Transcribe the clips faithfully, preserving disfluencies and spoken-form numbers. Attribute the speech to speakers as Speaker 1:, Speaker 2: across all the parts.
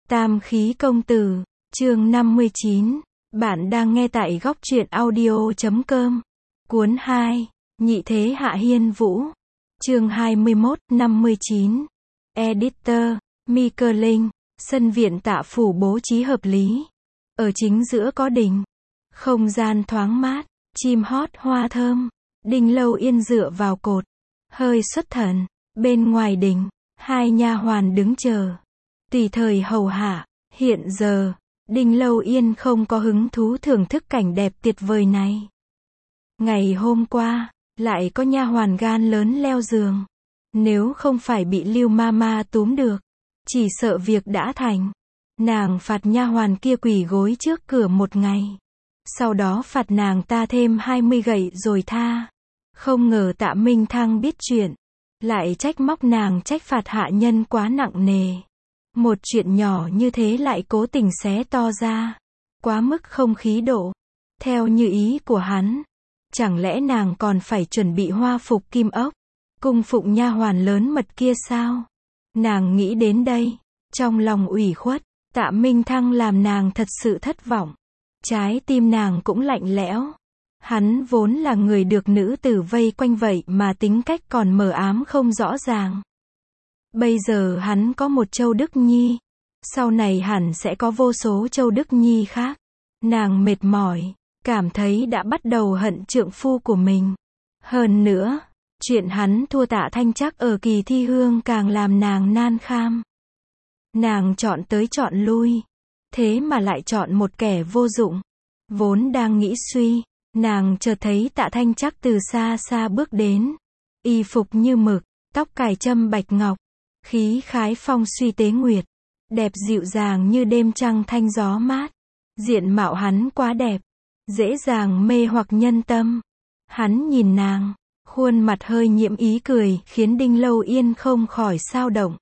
Speaker 1: Tam khí công tử, chương năm mươi chín. Bạn đang nghe tại góc truyện audio chấm com. Cuốn hai, Nhị thế hạ hiên vũ. Chương hai mươi mốt, năm mươi chín. Editor, Mika Linh. Sân viện Tạ phủ bố trí hợp lý. Ở chính giữa có đình. Không gian thoáng mát, chim hót hoa thơm. Đinh Lâu Yên dựa vào cột, hơi xuất thần. Bên ngoài đình, hai nha hoàn đứng chờ, tùy thời hầu hạ. Hiện giờ, Đinh Lâu Yên không có hứng thú thưởng thức cảnh đẹp tuyệt vời này. Ngày hôm qua, lại có nha hoàn gan lớn leo giường. Nếu không phải bị Lưu Mama túm được, chỉ sợ việc đã thành. Nàng phạt nha hoàn kia quỳ gối trước cửa một ngày. Sau đó phạt nàng ta thêm hai mươi gậy rồi tha. Không ngờ Tạ Minh Thăng biết chuyện, lại trách móc nàng trách phạt hạ nhân quá nặng nề. Một chuyện nhỏ như thế lại cố tình xé to ra. Quá mức không khí độ. Theo như ý của hắn, chẳng lẽ nàng còn phải chuẩn bị hoa phục kim ốc, cung phụng nha hoàn lớn mật kia sao? Nàng nghĩ đến đây, trong lòng ủy khuất. Tạ Minh Thăng làm nàng thật sự thất vọng. Trái tim nàng cũng lạnh lẽo. Hắn vốn là người được nữ tử vây quanh vậy mà tính cách còn mờ ám không rõ ràng. Bây giờ hắn có một Châu Đức Nhi, sau này hẳn sẽ có vô số Châu Đức Nhi khác. Nàng mệt mỏi, cảm thấy đã bắt đầu hận trượng phu của mình. Hơn nữa, chuyện hắn thua Tạ Thanh Trắc ở kỳ thi hương càng làm nàng nan kham. Nàng chọn tới chọn lui, thế mà lại chọn một kẻ vô dụng. Vốn đang nghĩ suy, nàng chợt thấy Tạ Thanh Trắc từ xa xa bước đến. Y phục như mực, tóc cài châm bạch ngọc, khí khái phong suy tế nguyệt, đẹp dịu dàng như đêm trăng thanh gió mát. Diện mạo hắn quá đẹp, dễ dàng mê hoặc nhân tâm. Hắn nhìn nàng, khuôn mặt hơi nhiễm ý cười, khiến Đinh Lâu Yên không khỏi xao động.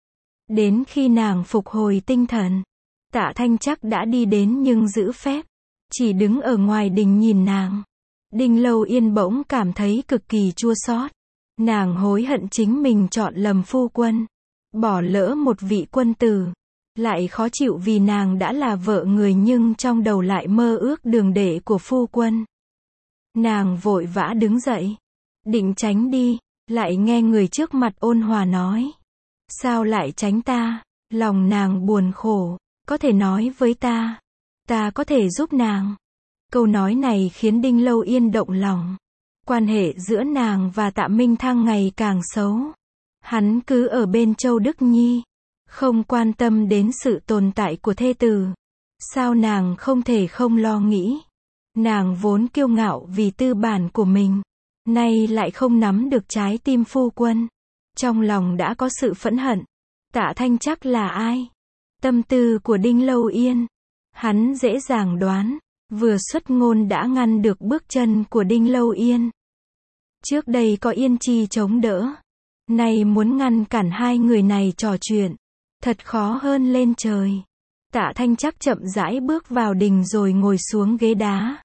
Speaker 1: Đến khi nàng phục hồi tinh thần, Tạ Thanh Trắc đã đi đến nhưng giữ phép, chỉ đứng ở ngoài đình nhìn nàng. Đinh Lâu Yên bỗng cảm thấy cực kỳ chua xót. Nàng hối hận chính mình chọn lầm phu quân, bỏ lỡ một vị quân tử. Lại khó chịu vì nàng đã là vợ người nhưng trong đầu lại mơ ước đường đệ của phu quân. Nàng vội vã đứng dậy, định tránh đi, lại nghe người trước mặt ôn hòa nói: sao lại tránh ta? Lòng nàng buồn khổ, có thể nói với ta, ta có thể giúp nàng. Câu nói này khiến Đinh Lâu Yên động lòng. Quan hệ giữa nàng và Tạ Minh Thăng ngày càng xấu. Hắn cứ ở bên Châu Đức Nhi, không quan tâm đến sự tồn tại của thê tử. Sao nàng không thể không lo nghĩ? Nàng vốn kiêu ngạo vì tư bản của mình, nay lại không nắm được trái tim phu quân. Trong lòng đã có sự phẫn hận. Tạ Thanh Trắc là ai? Tâm tư của Đinh Lâu Yên, hắn dễ dàng đoán. Vừa xuất ngôn đã ngăn được bước chân của Đinh Lâu Yên. Trước đây có Yên Chi chống đỡ, nay muốn ngăn cản hai người này trò chuyện, thật khó hơn lên trời. Tạ Thanh Trắc chậm rãi bước vào đình rồi ngồi xuống ghế đá.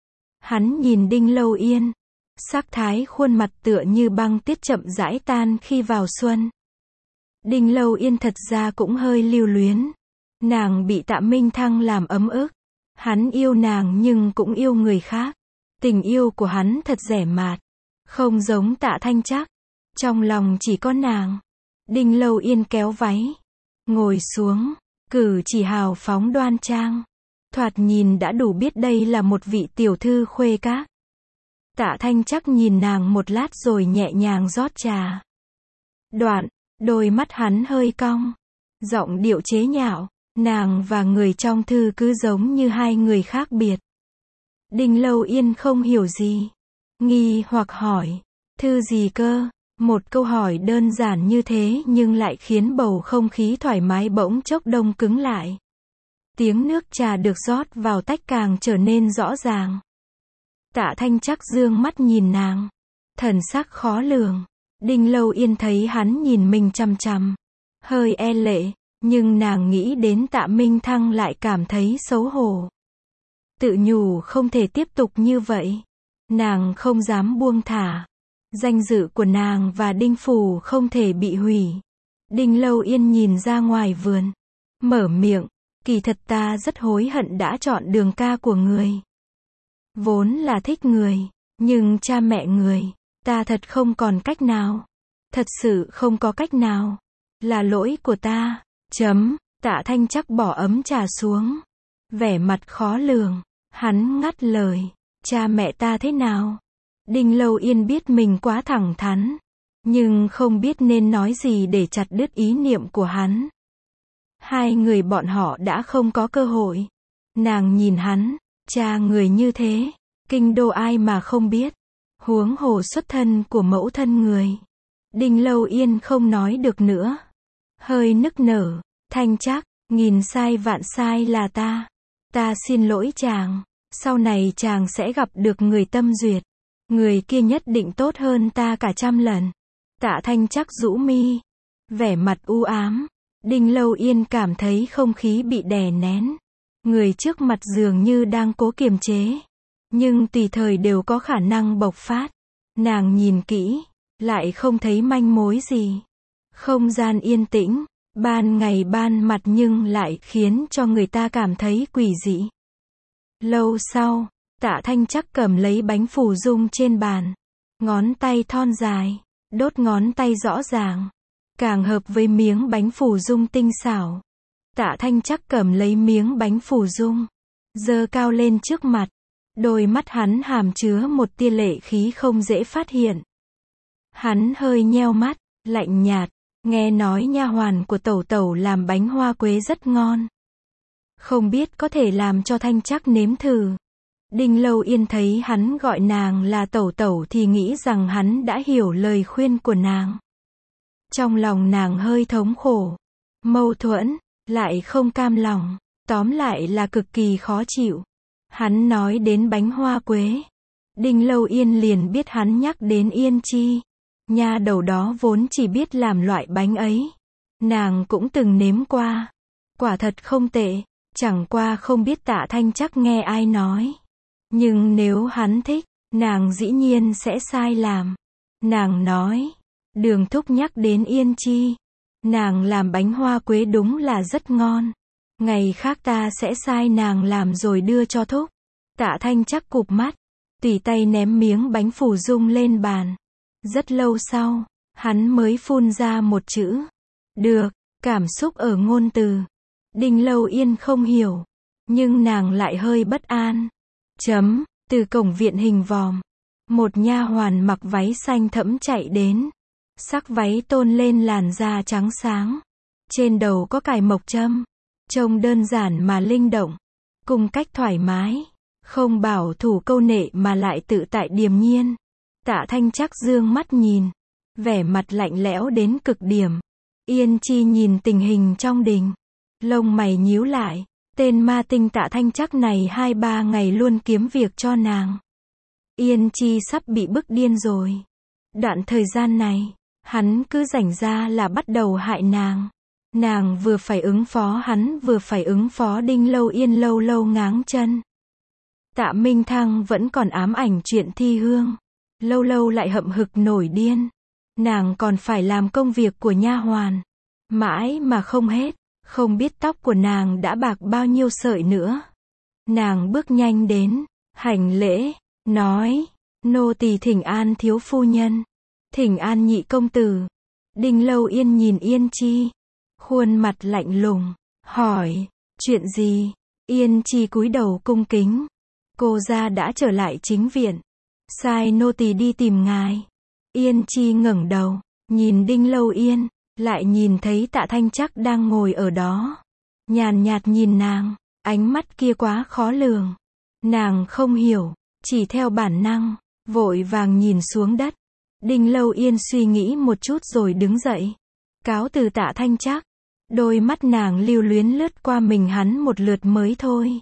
Speaker 1: Hắn nhìn Đinh Lâu Yên, sắc thái khuôn mặt tựa như băng tuyết chậm rãi tan khi vào xuân. Đinh Lâu Yên thật ra cũng hơi lưu luyến. Nàng bị Tạ Minh Thăng làm ấm ức. Hắn yêu nàng nhưng cũng yêu người khác. Tình yêu của hắn thật rẻ mạt, không giống Tạ Thanh Trắc. Trong lòng chỉ có nàng. Đinh Lâu Yên kéo váy, ngồi xuống, cử chỉ hào phóng đoan trang. Thoạt nhìn đã đủ biết đây là một vị tiểu thư khuê các. Tạ Thanh Trắc nhìn nàng một lát rồi nhẹ nhàng rót trà. Đoạn, đôi mắt hắn hơi cong, giọng điệu chế nhạo. Nàng và người trong thư cứ giống như hai người khác biệt. Đinh Lâu Yên không hiểu gì, nghi hoặc hỏi: thư gì cơ? Một câu hỏi đơn giản như thế nhưng lại khiến bầu không khí thoải mái bỗng chốc đông cứng lại. Tiếng nước trà được rót vào tách càng trở nên rõ ràng. Tạ Thanh Trắc dương mắt nhìn nàng, thần sắc khó lường. Đinh Lâu Yên thấy hắn nhìn mình chằm chằm, hơi e lệ. Nhưng nàng nghĩ đến Tạ Minh Thăng lại cảm thấy xấu hổ. Tự nhủ không thể tiếp tục như vậy. Nàng không dám buông thả. Danh dự của nàng và Đinh phủ không thể bị hủy. Đinh Lâu Yên nhìn ra ngoài vườn, mở miệng, kỳ thật ta rất hối hận đã chọn đường ca của người. Vốn là thích người, nhưng cha mẹ người, ta thật không còn cách nào. Thật sự không có cách nào. Là lỗi của ta. Chấm, Tạ Thanh Trắc bỏ ấm trà xuống. Vẻ mặt khó lường. Hắn ngắt lời. Cha mẹ ta thế nào? Đinh Lâu Yên biết mình quá thẳng thắn. Nhưng không biết nên nói gì để chặt đứt ý niệm của hắn. Hai người bọn họ đã không có cơ hội. Nàng nhìn hắn. Cha người như thế. Kinh đô ai mà không biết. Huống hồ xuất thân của mẫu thân người. Đinh Lâu Yên không nói được nữa. Hơi nức nở. Thanh Trắc, nghìn sai vạn sai là ta. Ta xin lỗi chàng. Sau này chàng sẽ gặp được người tâm duyệt. Người kia nhất định tốt hơn ta cả trăm lần. Tạ Thanh Trắc rũ mi. Vẻ mặt u ám. Đinh Lâu Yên cảm thấy không khí bị đè nén. Người trước mặt dường như đang cố kiềm chế. Nhưng tùy thời đều có khả năng bộc phát. Nàng nhìn kỹ. Lại không thấy manh mối gì. Không gian yên tĩnh. Ban ngày ban mặt nhưng lại khiến cho người ta cảm thấy quỷ dị. Lâu sau, Tạ Thanh Trắc cầm lấy bánh phù dung trên bàn. Ngón tay thon dài. Đốt ngón tay rõ ràng. Càng hợp với miếng bánh phù dung tinh xảo. Tạ Thanh Trắc cầm lấy miếng bánh phù dung. Giơ cao lên trước mặt. Đôi mắt hắn hàm chứa một tia lệ khí không dễ phát hiện. Hắn hơi nheo mắt, lạnh nhạt. Nghe nói nha hoàn của tẩu tẩu làm bánh hoa quế rất ngon. Không biết có thể làm cho Thanh Trắc nếm thử. Đinh Lâu Yên thấy hắn gọi nàng là tẩu tẩu thì nghĩ rằng hắn đã hiểu lời khuyên của nàng. Trong lòng nàng hơi thống khổ, mâu thuẫn, lại không cam lòng, tóm lại là cực kỳ khó chịu. Hắn nói đến bánh hoa quế. Đinh Lâu Yên liền biết hắn nhắc đến Yên Chi. Nha đầu đó vốn chỉ biết làm loại bánh ấy. Nàng cũng từng nếm qua. Quả thật không tệ, chẳng qua không biết Tạ Thanh Trắc nghe ai nói. Nhưng nếu hắn thích, nàng dĩ nhiên sẽ sai làm. Nàng nói, Đường thúc nhắc đến Yên Chi. Nàng làm bánh hoa quế đúng là rất ngon. Ngày khác ta sẽ sai nàng làm rồi đưa cho thúc. Tạ Thanh Trắc cụp mắt, tùy tay ném miếng bánh phù dung lên bàn. Rất lâu sau, hắn mới phun ra một chữ. Được, cảm xúc ở ngôn từ. Đinh Lâu Yên không hiểu. Nhưng nàng lại hơi bất an. Chấm, từ cổng viện hình vòm. Một nha hoàn mặc váy xanh thẫm chạy đến. Sắc váy tôn lên làn da trắng sáng. Trên đầu có cài mộc châm. Trông đơn giản mà linh động. Cung cách thoải mái. Không bảo thủ câu nệ mà lại tự tại điềm nhiên. Tạ Thanh Trắc dương mắt nhìn. Vẻ mặt lạnh lẽo đến cực điểm. Yên Chi nhìn tình hình trong đình. Lông mày nhíu lại. Tên ma tinh Tạ Thanh Trắc này hai ba ngày luôn kiếm việc cho nàng. Yên Chi sắp bị bức điên rồi. Đoạn thời gian này, hắn cứ rảnh ra là bắt đầu hại nàng. Nàng vừa phải ứng phó hắn vừa phải ứng phó Đinh Lâu Yên lâu lâu ngáng chân. Tạ Minh Thăng vẫn còn ám ảnh chuyện Thi Hương. Lâu lâu lại hậm hực nổi điên. Nàng còn phải làm công việc của nha hoàn. Mãi mà không hết. Không biết tóc của nàng đã bạc bao nhiêu sợi nữa. Nàng bước nhanh đến, hành lễ, nói, nô tỳ thỉnh an thiếu phu nhân. Thỉnh an nhị công tử. Đinh Lâu Yên nhìn Yên Chi. Khuôn mặt lạnh lùng, hỏi, chuyện gì? Yên Chi cúi đầu cung kính. Cô gia đã trở lại chính viện. Sai nô tỳ đi tìm ngài. Yên Chi ngẩng đầu, nhìn Đinh Lâu Yên, lại nhìn thấy Tạ Thanh Trắc đang ngồi ở đó. Nhàn nhạt nhìn nàng, ánh mắt kia quá khó lường. Nàng không hiểu, chỉ theo bản năng, vội vàng nhìn xuống đất. Đinh Lâu Yên suy nghĩ một chút rồi đứng dậy. Cáo từ Tạ Thanh Trắc. Đôi mắt nàng lưu luyến lướt qua mình hắn một lượt mới thôi.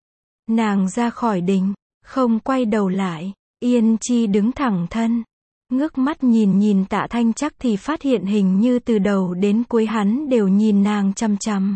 Speaker 1: Nàng ra khỏi đình, không quay đầu lại. Yên Chi đứng thẳng thân. Ngước mắt nhìn nhìn Tạ Thanh Trắc thì phát hiện hình như từ đầu đến cuối hắn đều nhìn nàng chằm chằm.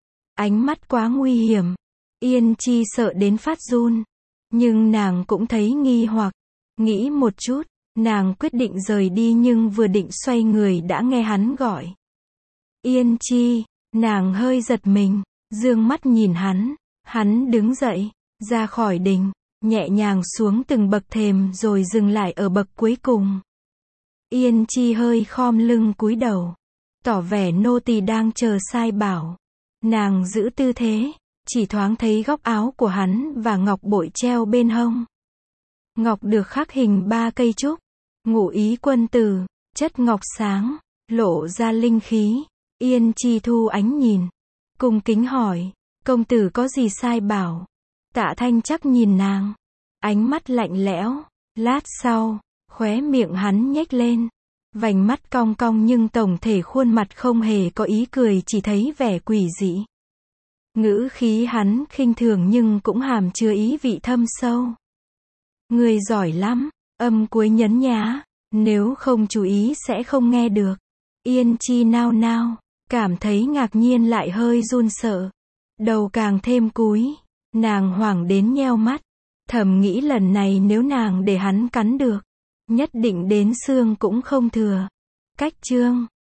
Speaker 1: Ánh mắt quá nguy hiểm. Yên Chi sợ đến phát run. Nhưng nàng cũng thấy nghi hoặc. Nghĩ một chút, nàng quyết định rời đi nhưng vừa định xoay người đã nghe hắn gọi. Yên Chi, Nàng hơi giật mình, dương mắt nhìn hắn. Hắn đứng dậy, ra khỏi đình, nhẹ nhàng xuống từng bậc thềm rồi dừng lại ở bậc cuối cùng. Yên Chi hơi khom lưng cúi đầu, tỏ vẻ nô tỳ đang chờ sai bảo. Nàng giữ tư thế, chỉ thoáng thấy góc áo của hắn và ngọc bội treo bên hông. Ngọc được khắc hình ba cây trúc, ngụ ý quân tử, chất ngọc sáng, lộ ra linh khí. Yên Chi thu ánh nhìn, cung kính hỏi, công tử có gì sai bảo? Tạ Thanh chắc nhìn nàng, ánh mắt lạnh lẽo. Lát sau, khóe miệng hắn nhếch lên, vành mắt cong cong nhưng tổng thể khuôn mặt không hề có ý cười, chỉ thấy vẻ quỷ dị. Ngữ khí hắn khinh thường nhưng cũng hàm chứa ý vị thâm sâu. Người giỏi lắm, âm cuối nhấn nhá, nếu không chú ý sẽ không nghe được. Yên Chi nao nao, cảm thấy ngạc nhiên lại hơi run sợ. Đầu càng thêm cúi, nàng hoảng đến nheo mắt, thầm nghĩ lần này nếu nàng để hắn cắn được, nhất định đến xương cũng không thừa. Cách chương